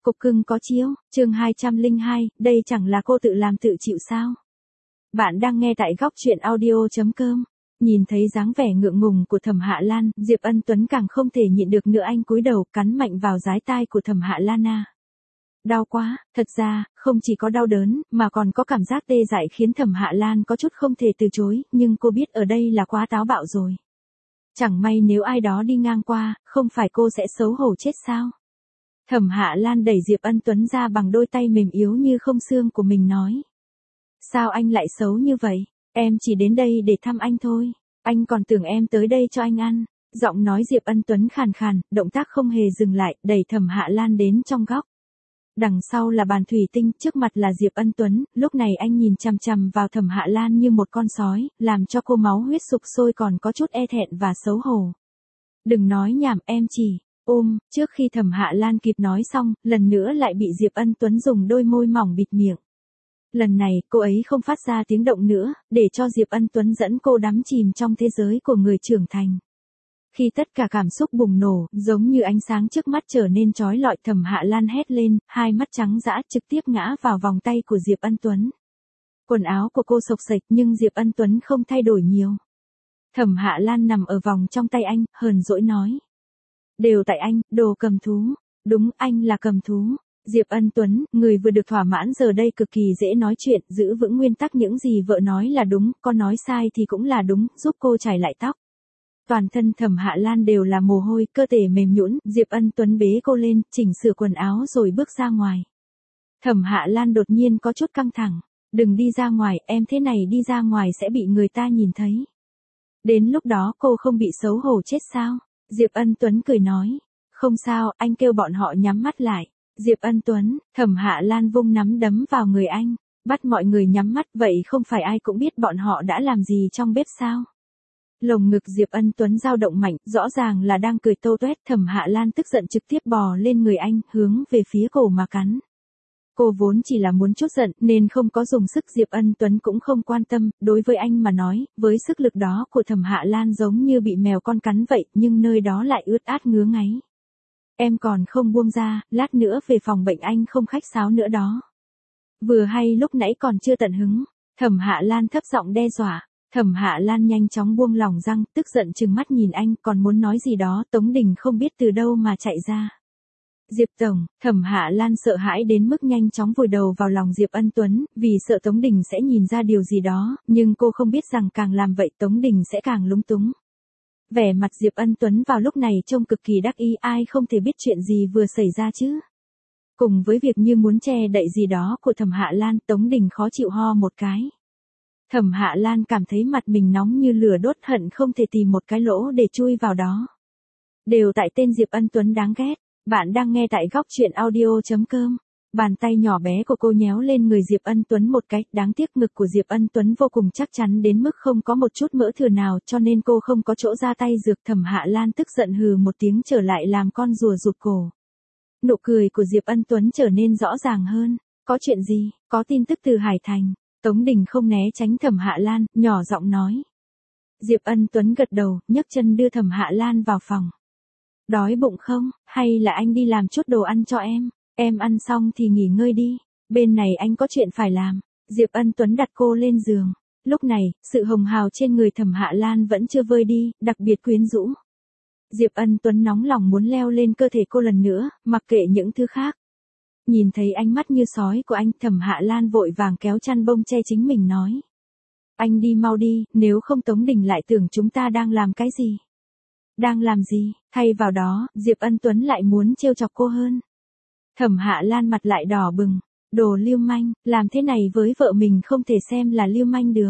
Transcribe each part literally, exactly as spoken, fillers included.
Cục cưng có chiếu, chương hai trăm lẻ hai, đây chẳng là cô tự làm tự chịu sao? Bạn đang nghe tại góc truyện audio chấm com. Nhìn thấy dáng vẻ ngượng ngùng của Thẩm Hạ Lan, Diệp Ân Tuấn càng không thể nhịn được nữa, anh cúi đầu cắn mạnh vào dái tai của Thẩm Hạ Lan à. Đau quá, thật ra, không chỉ có đau đớn, mà còn có cảm giác tê dại khiến Thẩm Hạ Lan có chút không thể từ chối, nhưng cô biết ở đây là quá táo bạo rồi. Chẳng may nếu ai đó đi ngang qua, không phải cô sẽ xấu hổ chết sao? Thẩm Hạ Lan đẩy Diệp Ân Tuấn ra bằng đôi tay mềm yếu như không xương của mình nói. Sao anh lại xấu như vậy? Em chỉ đến đây để thăm anh thôi. Anh còn tưởng em tới đây cho anh ăn. Giọng nói Diệp Ân Tuấn khàn khàn, động tác không hề dừng lại, đẩy Thẩm Hạ Lan đến trong góc. Đằng sau là bàn thủy tinh, trước mặt là Diệp Ân Tuấn, lúc này anh nhìn chằm chằm vào Thẩm Hạ Lan như một con sói, làm cho cô máu huyết sục sôi còn có chút e thẹn và xấu hổ. Đừng nói nhảm, em chỉ ôm, trước khi Thẩm Hạ Lan kịp nói xong, lần nữa lại bị Diệp Ân Tuấn dùng đôi môi mỏng bịt miệng. Lần này, cô ấy không phát ra tiếng động nữa, để cho Diệp Ân Tuấn dẫn cô đắm chìm trong thế giới của người trưởng thành. Khi tất cả cảm xúc bùng nổ, giống như ánh sáng trước mắt trở nên chói lọi, Thẩm Hạ Lan hét lên, hai mắt trắng dã trực tiếp ngã vào vòng tay của Diệp Ân Tuấn. Quần áo của cô xộc xệch nhưng Diệp Ân Tuấn không thay đổi nhiều. Thẩm Hạ Lan nằm ở vòng trong tay anh, hờn dỗi nói. Đều tại anh, đồ cầm thú. Đúng, anh là cầm thú. Diệp Ân Tuấn, người vừa được thỏa mãn giờ đây cực kỳ dễ nói chuyện, giữ vững nguyên tắc, những gì vợ nói là đúng, con nói sai thì cũng là đúng, giúp cô chải lại tóc. Toàn thân Thẩm Hạ Lan đều là mồ hôi, cơ thể mềm nhũn, Diệp Ân Tuấn bế cô lên, chỉnh sửa quần áo rồi bước ra ngoài. Thẩm Hạ Lan đột nhiên có chút căng thẳng. Đừng đi ra ngoài, em thế này đi ra ngoài sẽ bị người ta nhìn thấy. Đến lúc đó cô không bị xấu hổ chết sao? Diệp Ân Tuấn cười nói. Không sao, anh kêu bọn họ nhắm mắt lại. Diệp Ân Tuấn, Thẩm Hạ Lan vung nắm đấm vào người anh. Bắt mọi người nhắm mắt, vậy không phải ai cũng biết bọn họ đã làm gì trong bếp sao? Lồng ngực Diệp Ân Tuấn dao động mạnh, rõ ràng là đang cười tô toét. Thẩm Hạ Lan tức giận trực tiếp bò lên người anh, hướng về phía cổ mà cắn. Cô vốn chỉ là muốn chút giận, nên không có dùng sức, Diệp Ân Tuấn cũng không quan tâm, đối với anh mà nói, với sức lực đó của Thẩm Hạ Lan giống như bị mèo con cắn vậy, nhưng nơi đó lại ướt át ngứa ngáy. Em còn không buông ra, lát nữa về phòng bệnh anh không khách sáo nữa đó. Vừa hay lúc nãy còn chưa tận hứng, Thẩm Hạ Lan thấp giọng đe dọa. Thẩm Hạ Lan nhanh chóng buông lỏng răng, tức giận trừng mắt nhìn anh, còn muốn nói gì đó, Tống Đình không biết từ đâu mà chạy ra. Diệp Tổng, Thẩm Hạ Lan sợ hãi đến mức nhanh chóng vùi đầu vào lòng Diệp Ân Tuấn, vì sợ Tống Đình sẽ nhìn ra điều gì đó, nhưng cô không biết rằng càng làm vậy Tống Đình sẽ càng lúng túng. Vẻ mặt Diệp Ân Tuấn vào lúc này trông cực kỳ đắc ý, ai không thể biết chuyện gì vừa xảy ra chứ. Cùng với việc như muốn che đậy gì đó của Thẩm Hạ Lan, Tống Đình khó chịu ho một cái. Thẩm Hạ Lan cảm thấy mặt mình nóng như lửa đốt, hận không thể tìm một cái lỗ để chui vào đó. Đều tại tên Diệp Ân Tuấn đáng ghét. Bạn đang nghe tại góc truyện audio chấm com. Bàn tay nhỏ bé của cô nhéo lên người Diệp Ân Tuấn một cái, đáng tiếc ngực của Diệp Ân Tuấn vô cùng chắc chắn đến mức không có một chút mỡ thừa nào, cho nên cô không có chỗ ra tay dược. Thẩm Hạ Lan tức giận hừ một tiếng trở lại làm con rùa rụt cổ. Nụ cười của Diệp Ân Tuấn trở nên rõ ràng hơn. Có chuyện gì? Có tin tức từ Hải Thành. Tống Đình không né tránh Thẩm Hạ Lan, nhỏ giọng nói. Diệp Ân Tuấn gật đầu, nhấc chân đưa Thẩm Hạ Lan vào phòng. Đói bụng không, hay là anh đi làm chút đồ ăn cho em, em ăn xong thì nghỉ ngơi đi, bên này anh có chuyện phải làm. Diệp Ân Tuấn đặt cô lên giường. Lúc này, sự hồng hào trên người Thẩm Hạ Lan vẫn chưa vơi đi, đặc biệt quyến rũ. Diệp Ân Tuấn nóng lòng muốn leo lên cơ thể cô lần nữa, mặc kệ những thứ khác. Nhìn thấy ánh mắt như sói của anh, Thẩm Hạ Lan vội vàng kéo chăn bông che chính mình nói. Anh đi mau đi, nếu không Tống Đình lại tưởng chúng ta đang làm cái gì. Đang làm gì, thay vào đó, Diệp Ân Tuấn lại muốn trêu chọc cô hơn. Thẩm Hạ Lan mặt lại đỏ bừng, đồ lưu manh, làm thế này với vợ mình không thể xem là lưu manh được.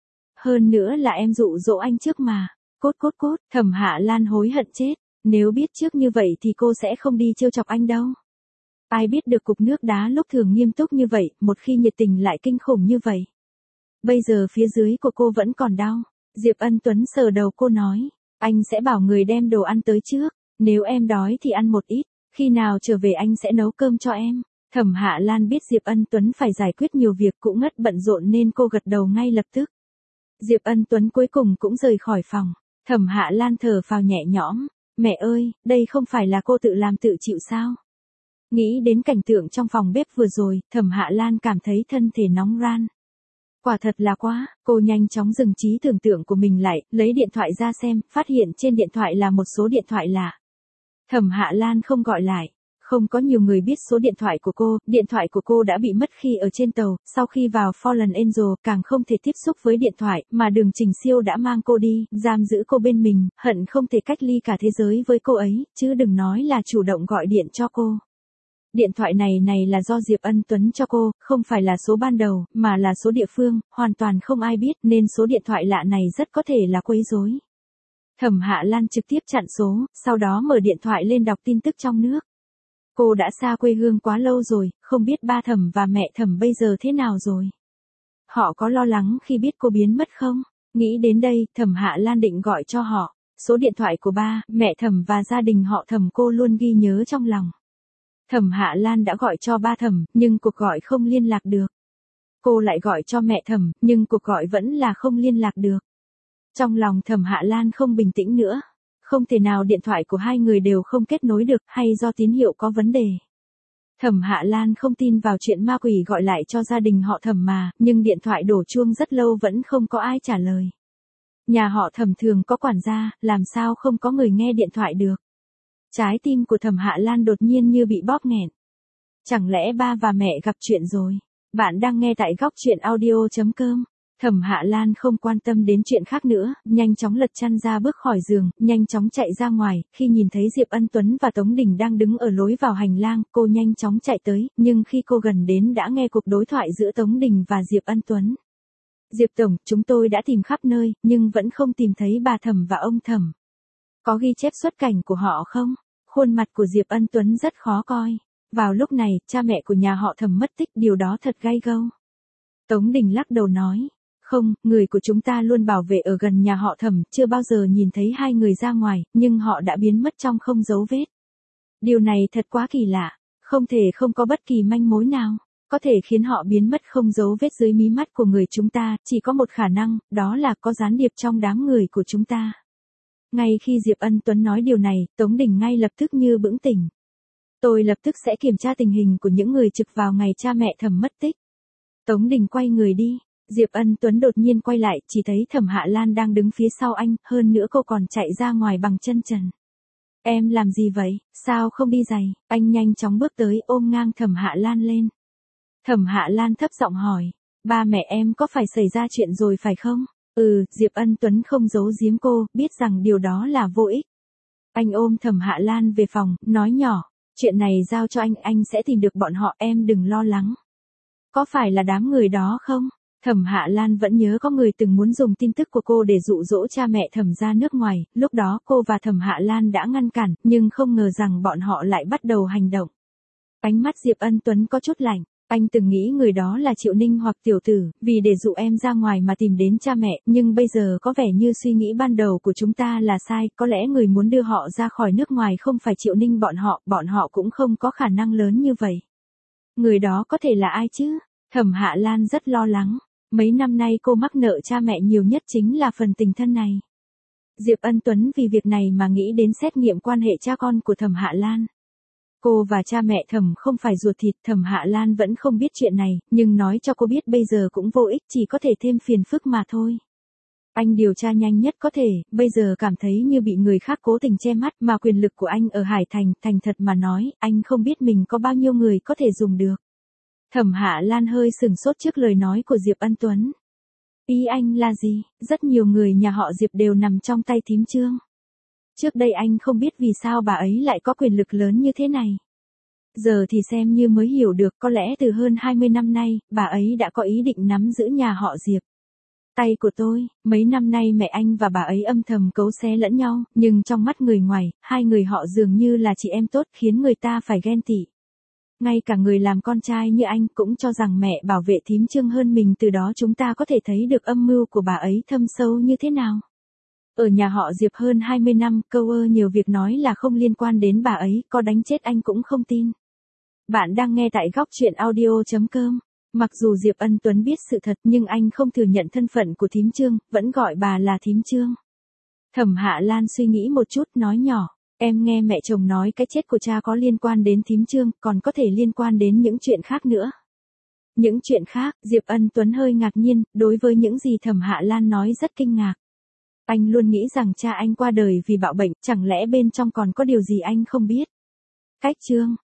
Hơn nữa là em dụ dỗ anh trước mà, cốt cốt cốt, Thẩm Hạ Lan hối hận chết, nếu biết trước như vậy thì cô sẽ không đi trêu chọc anh đâu. Ai biết được cục nước đá lúc thường nghiêm túc như vậy, một khi nhiệt tình lại kinh khủng như vậy. Bây giờ phía dưới của cô vẫn còn đau, Diệp Ân Tuấn sờ đầu cô nói. Anh sẽ bảo người đem đồ ăn tới trước, nếu em đói thì ăn một ít, khi nào trở về anh sẽ nấu cơm cho em. Thẩm Hạ Lan biết Diệp Ân Tuấn phải giải quyết nhiều việc cũng ngất bận rộn nên cô gật đầu ngay lập tức. Diệp Ân Tuấn cuối cùng cũng rời khỏi phòng. Thẩm Hạ Lan thở phào nhẹ nhõm, mẹ ơi, đây không phải là cô tự làm tự chịu sao? Nghĩ đến cảnh tượng trong phòng bếp vừa rồi, Thẩm Hạ Lan cảm thấy thân thể nóng ran. Quả thật là quá, cô nhanh chóng dừng trí tưởng tượng của mình lại, lấy điện thoại ra xem, phát hiện trên điện thoại là một số điện thoại lạ. Thẩm Hạ Lan không gọi lại. Không có nhiều người biết số điện thoại của cô, điện thoại của cô đã bị mất khi ở trên tàu, sau khi vào Fallen Angel càng không thể tiếp xúc với điện thoại, mà Đường Trình Siêu đã mang cô đi, giam giữ cô bên mình, hận không thể cách ly cả thế giới với cô ấy, chứ đừng nói là chủ động gọi điện cho cô. Điện thoại này này là do Diệp Ân Tuấn cho cô, không phải là số ban đầu, mà là số địa phương, hoàn toàn không ai biết nên số điện thoại lạ này rất có thể là quấy rối. Thẩm Hạ Lan trực tiếp chặn số, sau đó mở điện thoại lên đọc tin tức trong nước. Cô đã xa quê hương quá lâu rồi, không biết ba Thẩm và mẹ Thẩm bây giờ thế nào rồi. Họ có lo lắng khi biết cô biến mất không? Nghĩ đến đây, Thẩm Hạ Lan định gọi cho họ. Số điện thoại của ba, mẹ Thẩm và gia đình họ Thẩm cô luôn ghi nhớ trong lòng. Thẩm Hạ Lan đã gọi cho ba Thẩm, nhưng cuộc gọi không liên lạc được. Cô lại gọi cho mẹ Thẩm, nhưng cuộc gọi vẫn là không liên lạc được. Trong lòng Thẩm Hạ Lan không bình tĩnh nữa. Không thể nào điện thoại của hai người đều không kết nối được, hay do tín hiệu có vấn đề. Thẩm Hạ Lan không tin vào chuyện ma quỷ gọi lại cho gia đình họ Thẩm mà, nhưng điện thoại đổ chuông rất lâu vẫn không có ai trả lời. Nhà họ Thẩm thường có quản gia, làm sao không có người nghe điện thoại được. Trái tim của Thẩm Hạ Lan đột nhiên như bị bóp nghẹn. Chẳng lẽ ba và mẹ gặp chuyện rồi? Bạn đang nghe tại góc truyện audio chấm com. Thẩm Hạ Lan không quan tâm đến chuyện khác nữa, nhanh chóng lật chăn ra bước khỏi giường, nhanh chóng chạy ra ngoài, khi nhìn thấy Diệp Ân Tuấn và Tống Đình đang đứng ở lối vào hành lang, cô nhanh chóng chạy tới, nhưng khi cô gần đến đã nghe cuộc đối thoại giữa Tống Đình và Diệp Ân Tuấn. Diệp Tổng, chúng tôi đã tìm khắp nơi, nhưng vẫn không tìm thấy bà Thẩm và ông Thẩm. Có ghi chép xuất cảnh của họ không? Khuôn mặt của Diệp Ân Tuấn rất khó coi. Vào lúc này, cha mẹ của nhà họ Thẩm mất tích, điều đó thật gay gâu. Tống Đình lắc đầu nói. Không, người của chúng ta luôn bảo vệ ở gần nhà họ Thẩm, chưa bao giờ nhìn thấy hai người ra ngoài, nhưng họ đã biến mất trong không dấu vết. Điều này thật quá kỳ lạ, không thể không có bất kỳ manh mối nào, có thể khiến họ biến mất không dấu vết dưới mí mắt của người chúng ta, chỉ có một khả năng, đó là có gián điệp trong đám người của chúng ta. Ngay khi Diệp Ân Tuấn nói điều này, Tống Đình ngay lập tức như bừng tỉnh. Tôi lập tức sẽ kiểm tra tình hình của những người trực vào ngày cha mẹ Thẩm mất tích. Tống Đình quay người đi. Diệp Ân Tuấn đột nhiên quay lại, chỉ thấy Thẩm Hạ Lan đang đứng phía sau anh, hơn nữa cô còn chạy ra ngoài bằng chân trần. Em làm gì vậy, sao không đi giày? Anh nhanh chóng bước tới ôm ngang Thẩm Hạ Lan lên. Thẩm Hạ Lan thấp giọng hỏi, ba mẹ em có phải xảy ra chuyện rồi phải không? Ừ, Diệp Ân Tuấn không giấu giếm cô, biết rằng điều đó là vô ích. Anh ôm Thẩm Hạ Lan về phòng, nói nhỏ, chuyện này giao cho anh, anh sẽ tìm được bọn họ, em đừng lo lắng. Có phải là đám người đó không? Thẩm Hạ Lan vẫn nhớ có người từng muốn dùng tin tức của cô để dụ dỗ cha mẹ Thẩm ra nước ngoài, lúc đó cô và Thẩm Hạ Lan đã ngăn cản, nhưng không ngờ rằng bọn họ lại bắt đầu hành động. Ánh mắt Diệp Ân Tuấn có chút lạnh, anh từng nghĩ người đó là Triệu Ninh hoặc Tiểu Tử, vì để dụ em ra ngoài mà tìm đến cha mẹ, nhưng bây giờ có vẻ như suy nghĩ ban đầu của chúng ta là sai, có lẽ người muốn đưa họ ra khỏi nước ngoài không phải Triệu Ninh bọn họ, bọn họ cũng không có khả năng lớn như vậy. Người đó có thể là ai chứ? Thẩm Hạ Lan rất lo lắng. Mấy năm nay cô mắc nợ cha mẹ nhiều nhất chính là phần tình thân này. Diệp Ân Tuấn vì việc này mà nghĩ đến xét nghiệm quan hệ cha con của Thẩm Hạ Lan. Cô và cha mẹ Thẩm không phải ruột thịt, Thẩm Hạ Lan vẫn không biết chuyện này, nhưng nói cho cô biết bây giờ cũng vô ích, chỉ có thể thêm phiền phức mà thôi. Anh điều tra nhanh nhất có thể, bây giờ cảm thấy như bị người khác cố tình che mắt, mà quyền lực của anh ở Hải Thành, thành thật mà nói, anh không biết mình có bao nhiêu người có thể dùng được. Thẩm Hạ Lan hơi sừng sốt trước lời nói của Diệp Ân Tuấn. Ý anh là gì? Rất nhiều người nhà họ Diệp đều nằm trong tay thím Trương. Trước đây anh không biết vì sao bà ấy lại có quyền lực lớn như thế này. Giờ thì xem như mới hiểu được, có lẽ từ hơn hai mươi năm nay, bà ấy đã có ý định nắm giữ nhà họ Diệp. Tay của tôi, mấy năm nay mẹ anh và bà ấy âm thầm cấu xé lẫn nhau, nhưng trong mắt người ngoài, hai người họ dường như là chị em tốt, khiến người ta phải ghen tị. Ngay cả người làm con trai như anh cũng cho rằng mẹ bảo vệ thím Trương hơn mình, từ đó chúng ta có thể thấy được âm mưu của bà ấy thâm sâu như thế nào. Ở nhà họ Diệp hơn hai mươi năm, câu ơ nhiều việc nói là không liên quan đến bà ấy, có đánh chết anh cũng không tin. Bạn đang nghe tại góc truyện audio chấm com. Mặc dù Diệp Ân Tuấn biết sự thật nhưng anh không thừa nhận thân phận của thím Trương, vẫn gọi bà là thím Trương. Thẩm Hạ Lan suy nghĩ một chút, nói nhỏ, Em nghe mẹ chồng nói cái chết của cha có liên quan đến thím Trương, còn có thể liên quan đến những chuyện khác nữa. Những chuyện khác, Diệp Ân Tuấn hơi ngạc nhiên, đối với những gì Thẩm Hạ Lan nói rất kinh ngạc. Anh luôn nghĩ rằng cha anh qua đời vì bạo bệnh, chẳng lẽ bên trong còn có điều gì anh không biết? Cách Trương